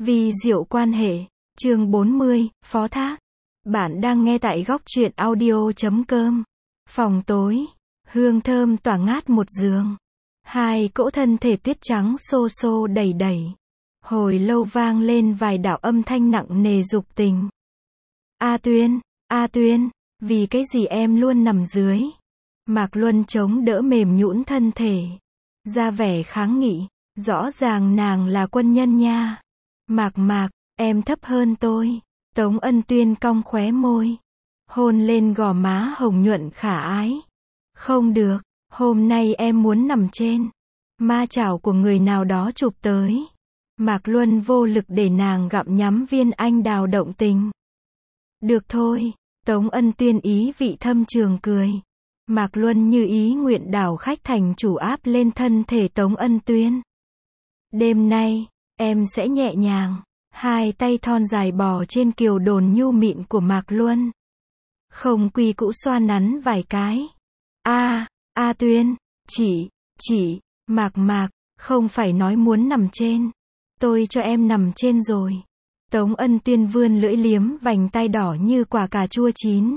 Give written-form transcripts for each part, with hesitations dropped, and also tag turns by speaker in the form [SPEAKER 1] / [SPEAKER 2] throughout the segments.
[SPEAKER 1] Vi diệu quan hệ. Chương 40, phó thác. Bạn đang nghe tại góc truyện audio.com. Phòng tối. Hương thơm tỏa ngát một giường. Hai cỗ thân thể tuyết trắng xô xô đẩy đẩy. Hồi lâu vang lên vài đạo âm thanh nặng nề dục tình. A Tuyên, vì cái gì em luôn nằm dưới? Mạc Luân chống đỡ mềm nhũn thân thể. Ra vẻ kháng nghị. Rõ ràng nàng là quân nhân nha. Mạc, em thấp hơn tôi. Tống Ân Tuyên cong khóe môi. Hôn lên gò má hồng nhuận khả ái. Không được, hôm nay em muốn nằm trên. Ma chảo của người nào đó chụp tới. Mạc Luân vô lực để nàng gặm nhắm viên anh đào động tình. Được thôi, Tống Ân Tuyên ý vị thâm trường cười. Mạc Luân như ý nguyện đảo khách thành chủ áp lên thân thể Tống Ân Tuyên. Đêm nay, em sẽ nhẹ nhàng. Hai tay thon dài bò trên kiều đồn nhu mịn của Mạc Luân. Không quy cũ xoa nắn vài cái. A Tuyên, chị, Mạc, không phải nói muốn nằm trên. Tôi cho em nằm trên rồi. Tống Ân Tuyên vươn lưỡi liếm vành tay đỏ như quả cà chua chín.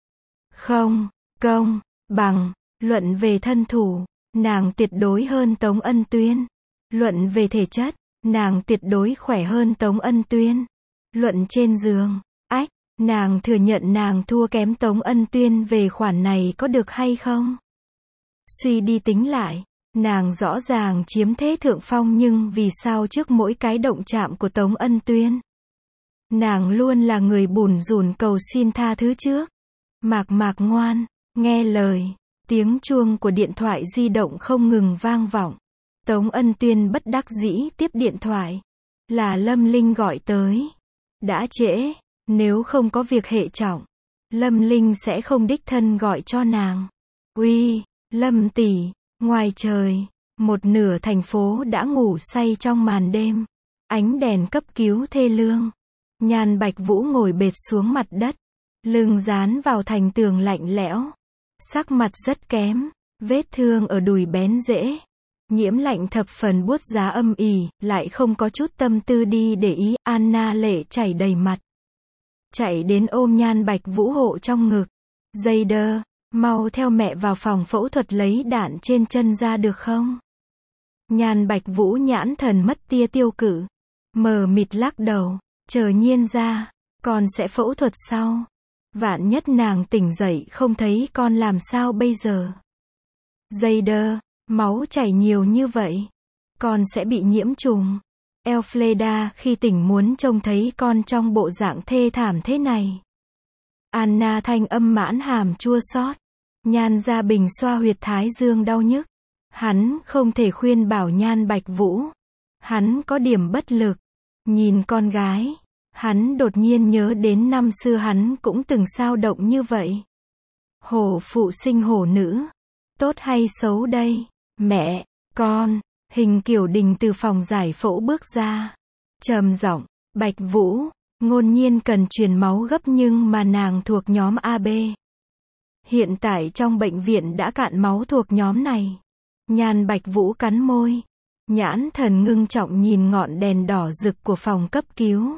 [SPEAKER 1] Không, công, bằng, luận về thân thủ, nàng tuyệt đối hơn Tống Ân Tuyên. Luận về thể chất, nàng tuyệt đối khỏe hơn Tống Ân Tuyên. Luận trên giường, nàng thừa nhận nàng thua kém Tống Ân Tuyên về khoản này có được hay không? Suy đi tính lại, nàng rõ ràng chiếm thế thượng phong nhưng vì sao trước mỗi cái động chạm của Tống Ân Tuyên? Nàng luôn là người bủn rủn cầu xin tha thứ trước. Mạc ngoan, nghe lời. Tiếng chuông của điện thoại di động không ngừng vang vọng. Tống Ân Tuyên bất đắc dĩ tiếp điện thoại. Là Lâm Linh gọi tới. Đã trễ, nếu không có việc hệ trọng, Lâm Linh sẽ không đích thân gọi cho nàng. Uy, Lâm tỷ, ngoài trời, một nửa thành phố đã ngủ say trong màn đêm. Ánh đèn cấp cứu thê lương. Nhan Bạch Vũ ngồi bệt xuống mặt đất, lưng dán vào thành tường lạnh lẽo. Sắc mặt rất kém, vết thương ở đùi bén rễ. Nhiễm lạnh thập phần buốt giá âm ỉ, lại không có chút tâm tư đi để ý. Anna lệ chảy đầy mặt. Chạy đến ôm Nhan Bạch Vũ hộ trong ngực. Jayder, mau theo mẹ vào phòng phẫu thuật lấy đạn trên chân ra được không? Nhan Bạch Vũ nhãn thần mất tia tiêu cự. Mờ mịt lắc đầu. Chờ Nhiên ra, con sẽ phẫu thuật sau. Vạn nhất nàng tỉnh dậy không thấy con làm sao bây giờ? Jayder, máu chảy nhiều như vậy, con sẽ bị nhiễm trùng. Elfreda khi tỉnh muốn trông thấy con trong bộ dạng thê thảm thế này. Anna thanh âm mãn hàm chua xót. Nhan Gia Bình xoa huyệt thái dương đau nhức. Hắn không thể khuyên bảo Nhan Bạch Vũ. Hắn có điểm bất lực. Nhìn con gái, hắn đột nhiên nhớ đến năm xưa hắn cũng từng xao động như vậy. Hổ phụ sinh hổ nữ. Tốt hay xấu đây? Mẹ, con. Hình Kiểu Đình từ phòng giải phẫu bước ra. Trầm giọng, Bạch Vũ, Ngôn Nhiên cần truyền máu gấp nhưng mà nàng thuộc nhóm AB. Hiện tại trong bệnh viện đã cạn máu thuộc nhóm này. Nhan Bạch Vũ cắn môi. Nhãn thần ngưng trọng nhìn ngọn đèn đỏ rực của phòng cấp cứu.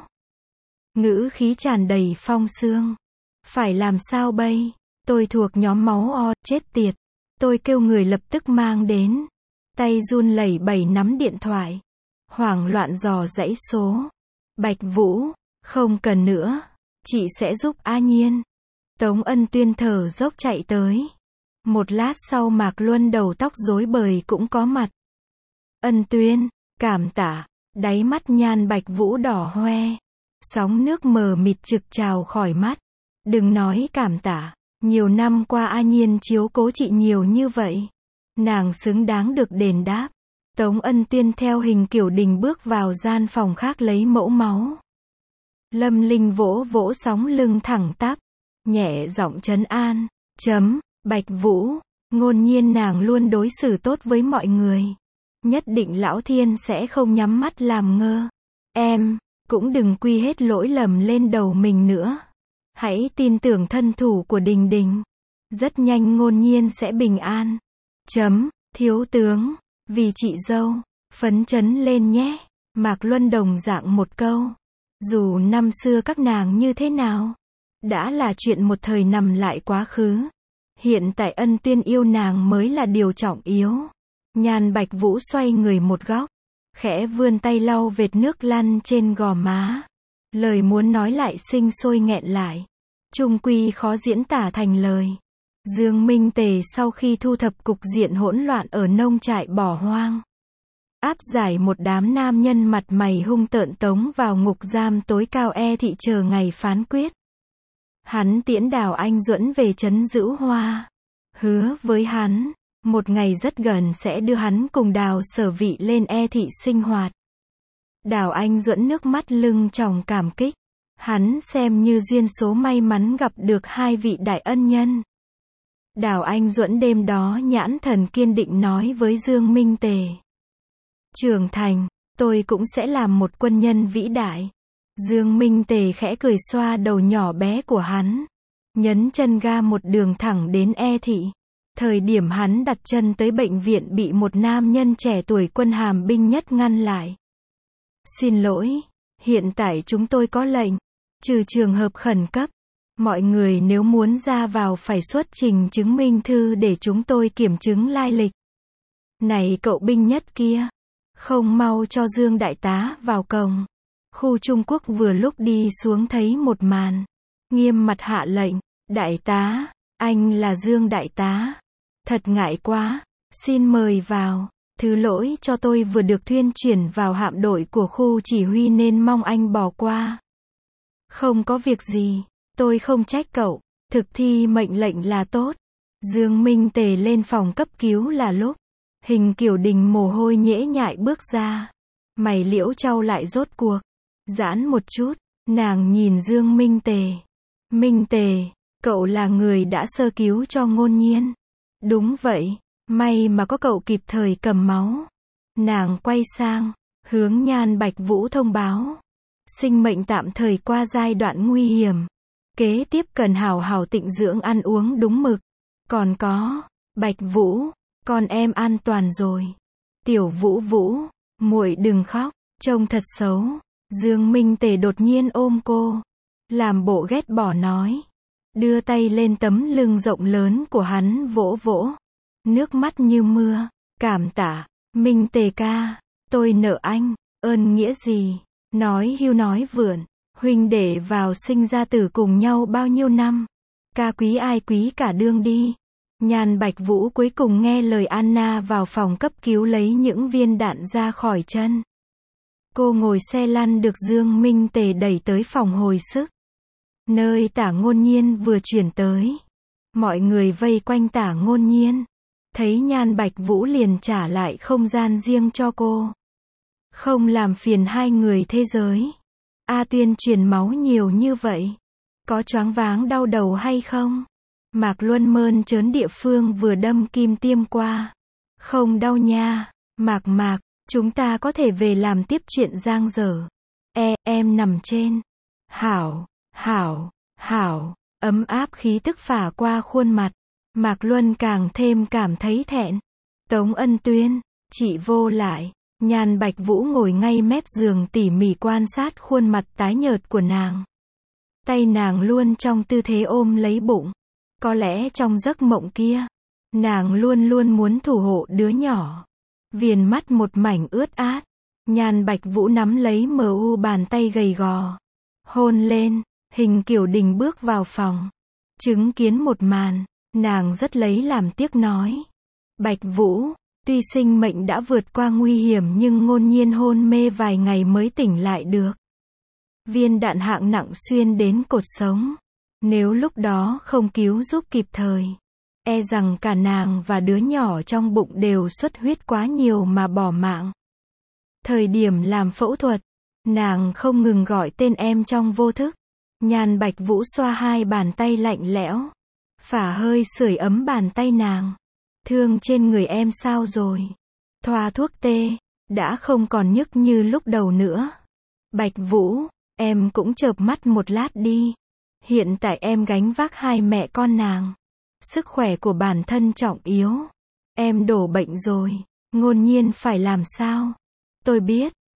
[SPEAKER 1] Ngữ khí tràn đầy phong sương. Phải làm sao bây? Tôi thuộc nhóm máu O, chết tiệt. Tôi kêu người lập tức mang đến. Tay run lẩy bẩy nắm điện thoại. Hoảng loạn dò dãy số. Bạch Vũ, không cần nữa. Chị sẽ giúp A Nhiên. Tống Ân Tuyên thở dốc chạy tới. Một lát sau Mạc Luân đầu tóc rối bời cũng có mặt. Ân Tuyên, cảm tạ. Đáy mắt Nhan Bạch Vũ đỏ hoe. Sóng nước mờ mịt trực trào khỏi mắt. Đừng nói cảm tạ. Nhiều năm qua A Nhiên chiếu cố chị nhiều như vậy. Nàng xứng đáng được đền đáp. Tống Ân Tuyên theo Hình Kiểu Đình bước vào gian phòng khác lấy mẫu máu. Lâm Linh vỗ vỗ sóng lưng thẳng tắp. Nhẹ giọng trấn an. Bạch Vũ, Ngôn Nhiên nàng luôn đối xử tốt với mọi người. Nhất định Lão Thiên sẽ không nhắm mắt làm ngơ. Em, cũng đừng quy hết lỗi lầm lên đầu mình nữa. Hãy tin tưởng thân thủ của Đình Đình. Rất nhanh Ngôn Nhiên sẽ bình an. Thiếu tướng, vì chị dâu, phấn chấn lên nhé. Mạc Luân đồng dạng một câu. Dù năm xưa các nàng như thế nào, đã là chuyện một thời nằm lại quá khứ. Hiện tại ân tuyên yêu nàng mới là điều trọng yếu. Nhan Bạch Vũ xoay người một góc, khẽ vươn tay lau vệt nước lăn trên gò má. Lời muốn nói lại sinh sôi nghẹn lại. Chung quy khó diễn tả thành lời. Dương Minh Tề sau khi thu thập cục diện hỗn loạn ở nông trại bỏ hoang, áp giải một đám nam nhân mặt mày hung tợn tống vào ngục giam tối cao thị chờ ngày phán quyết. Hắn tiễn Đào Anh Duẫn về trấn Dữ Hoa, hứa với hắn, một ngày rất gần sẽ đưa hắn cùng Đào Sở Vị lên thị sinh hoạt. Đào Anh Duẫn nước mắt lưng tròng cảm kích, hắn xem như duyên số may mắn gặp được hai vị đại ân nhân. Đào Anh Duẫn đêm đó nhãn thần kiên định nói với Dương Minh Tề. Trưởng thành, tôi cũng sẽ làm một quân nhân vĩ đại. Dương Minh Tề khẽ cười xoa đầu nhỏ bé của hắn. Nhấn chân ga một đường thẳng đến thị. Thời điểm hắn đặt chân tới bệnh viện bị một nam nhân trẻ tuổi quân hàm binh nhất ngăn lại. Xin lỗi, hiện tại chúng tôi có lệnh, trừ trường hợp khẩn cấp. Mọi người nếu muốn ra vào phải xuất trình chứng minh thư để chúng tôi kiểm chứng lai lịch. Này cậu binh nhất kia, không mau cho Dương đại tá vào cổng. Khu Trung Quốc vừa lúc đi xuống thấy một màn, nghiêm mặt hạ lệnh, đại tá, anh là Dương đại tá. Thật ngại quá, xin mời vào, thứ lỗi cho tôi vừa được thuyên chuyển vào hạm đội của khu chỉ huy nên mong anh bỏ qua. Không có việc gì, tôi không trách cậu, thực thi mệnh lệnh là tốt. Dương Minh Tề lên phòng cấp cứu là lúc Hình Kiểu Đình mồ hôi nhễ nhại bước ra. Mày liễu trao lại rốt cuộc. Giãn một chút, nàng nhìn Dương Minh Tề. Minh Tề, cậu là người đã sơ cứu cho Ngôn Nhiên. Đúng vậy, may mà có cậu kịp thời cầm máu. Nàng quay sang, hướng Nhan Bạch Vũ thông báo. Sinh mệnh tạm thời qua giai đoạn nguy hiểm. Kế tiếp cần hảo hảo tịnh dưỡng ăn uống đúng mực. Còn có, Bạch Vũ, con em an toàn rồi. Tiểu Vũ Vũ, muội đừng khóc, trông thật xấu. Dương Minh Tề đột nhiên ôm cô, làm bộ ghét bỏ nói. Đưa tay lên tấm lưng rộng lớn của hắn vỗ vỗ. Nước mắt như mưa, cảm tạ, Minh Tề ca, tôi nợ anh, ơn nghĩa gì, nói hưu nói vượn, huynh đệ vào sinh ra tử cùng nhau bao nhiêu năm, ca quý ai quý cả đương đi. Nhan Bạch Vũ cuối cùng nghe lời Anna vào phòng cấp cứu lấy những viên đạn ra khỏi chân. Cô ngồi xe lăn được Dương Minh Tề đẩy tới phòng hồi sức, nơi Tả Ngôn Nhiên vừa chuyển tới. Mọi người vây quanh Tả Ngôn Nhiên, thấy Nhan Bạch Vũ liền trả lại không gian riêng cho cô. Không làm phiền hai người thế giới. A Tuyên truyền máu nhiều như vậy, có choáng váng đau đầu hay không? Mạc Luân mơn trớn địa phương vừa đâm kim tiêm qua. Không đau nha, Mạc, chúng ta có thể về làm tiếp chuyện giang dở. Em nằm trên. Hảo, ấm áp khí tức phả qua khuôn mặt. Mạc Luân càng thêm cảm thấy thẹn. Tống Ân Tuyên, chị vô lại. Nhan Bạch Vũ ngồi ngay mép giường tỉ mỉ quan sát khuôn mặt tái nhợt của nàng. Tay nàng luôn trong tư thế ôm lấy bụng. Có lẽ trong giấc mộng kia, nàng luôn luôn muốn thủ hộ đứa nhỏ. Viền mắt một mảnh ướt át. Nhan Bạch Vũ nắm lấy bàn tay gầy gò. Hôn lên, Hình Kiểu Đình bước vào phòng. Chứng kiến một màn, nàng rất lấy làm tiếc nói. Bạch Vũ, tuy sinh mệnh đã vượt qua nguy hiểm nhưng Ngôn Nhiên hôn mê vài ngày mới tỉnh lại được. Viên đạn hạng nặng xuyên đến cột sống. Nếu lúc đó không cứu giúp kịp thời, rằng cả nàng và đứa nhỏ trong bụng đều xuất huyết quá nhiều mà bỏ mạng. Thời điểm làm phẫu thuật, nàng không ngừng gọi tên em trong vô thức. Nhan Bạch Vũ xoa hai bàn tay lạnh lẽo, phả hơi sưởi ấm bàn tay nàng. Thương trên người em sao rồi? Thoa thuốc tê, đã không còn nhức như lúc đầu nữa. Bạch Vũ, em cũng chợp mắt một lát đi. Hiện tại em gánh vác hai mẹ con nàng. Sức khỏe của bản thân trọng yếu. Em đổ bệnh rồi, Ngôn Nhiên phải làm sao? Tôi biết,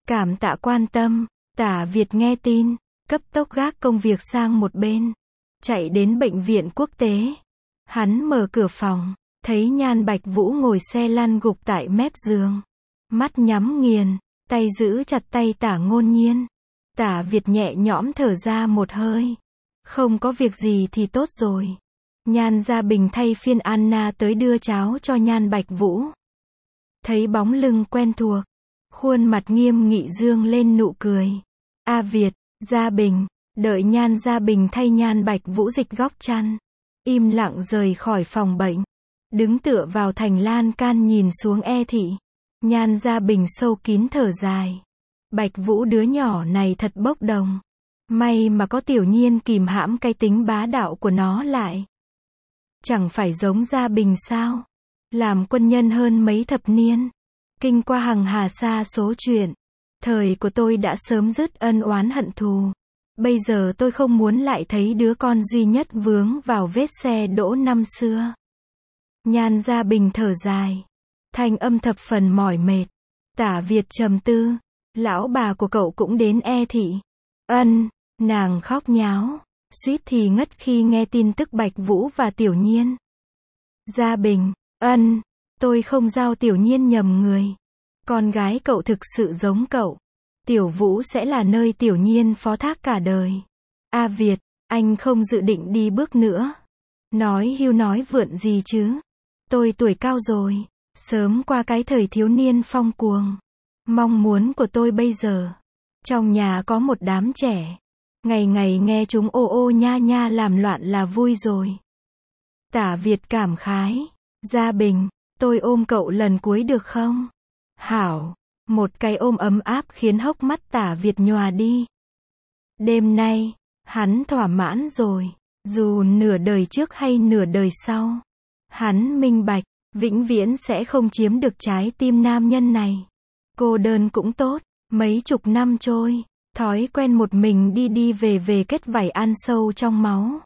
[SPEAKER 1] Cảm tạ quan tâm. Tả Việt nghe tin, cấp tốc gác công việc sang một bên, chạy đến bệnh viện quốc tế. Hắn mở cửa phòng, thấy Nhan Bạch Vũ ngồi xe lăn gục tại mép giường. Mắt nhắm nghiền, tay giữ chặt tay Tả Ngôn Nhiên. Tả Việt nhẹ nhõm thở ra một hơi. Không có việc gì thì tốt rồi. Nhan Gia Bình thay phiên Anna tới đưa cháo cho Nhan Bạch Vũ. Thấy bóng lưng quen thuộc, khuôn mặt nghiêm nghị dương lên nụ cười. A Việt, Gia Bình, đợi Nhan Gia Bình thay Nhan Bạch Vũ dịch góc chăn. Im lặng rời khỏi phòng bệnh. Đứng tựa vào thành lan can nhìn xuống E Thị. Nhan Gia Bình sâu kín thở dài. Bạch Vũ đứa nhỏ này thật bốc đồng. May mà có Tiểu Nhiên kìm hãm cái tính bá đạo của nó lại. Chẳng phải giống Gia Bình sao? Làm quân nhân hơn mấy thập niên. Kinh qua hằng hà sa số chuyện. Thời của tôi đã sớm dứt ân oán hận thù. Bây giờ tôi không muốn lại thấy đứa con duy nhất vướng vào vết xe đỗ năm xưa. Nhan Gia Bình thở dài. Thanh âm thập phần mỏi mệt. Tả Việt trầm tư. Lão bà của cậu cũng đến E Thị. Ân, nàng khóc nháo. Suýt thì ngất khi nghe tin tức Bạch Vũ và Tiểu Nhiên. Gia Bình, ân, tôi không giao Tiểu Nhiên nhầm người. Con gái cậu thực sự giống cậu. Tiểu Vũ sẽ là nơi Tiểu Nhiên phó thác cả đời. A Việt, anh không dự định đi bước nữa. Nói hưu nói vượn gì chứ. Tôi tuổi cao rồi, sớm qua cái thời thiếu niên phong cuồng. Mong muốn của tôi bây giờ, trong nhà có một đám trẻ. Ngày ngày nghe chúng ô ô nha nha làm loạn là vui rồi. Tả Việt cảm khái. Gia Bình, tôi ôm cậu lần cuối được không? Hảo. Một cái ôm ấm áp khiến hốc mắt Tả Việt nhòa đi. Đêm nay, hắn thỏa mãn rồi. Dù nửa đời trước hay nửa đời sau. Hắn minh bạch, vĩnh viễn sẽ không chiếm được trái tim nam nhân này. Cô đơn cũng tốt. Mấy chục năm trôi, thói quen một mình đi đi về về kết vảy ăn sâu trong máu.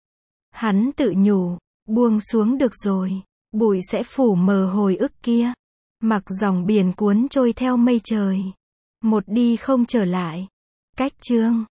[SPEAKER 1] Hắn tự nhủ, buông xuống được rồi, bụi sẽ phủ mờ hồi ức kia. Mặc dòng biển cuốn trôi theo mây trời. Một đi không trở lại. Cách chương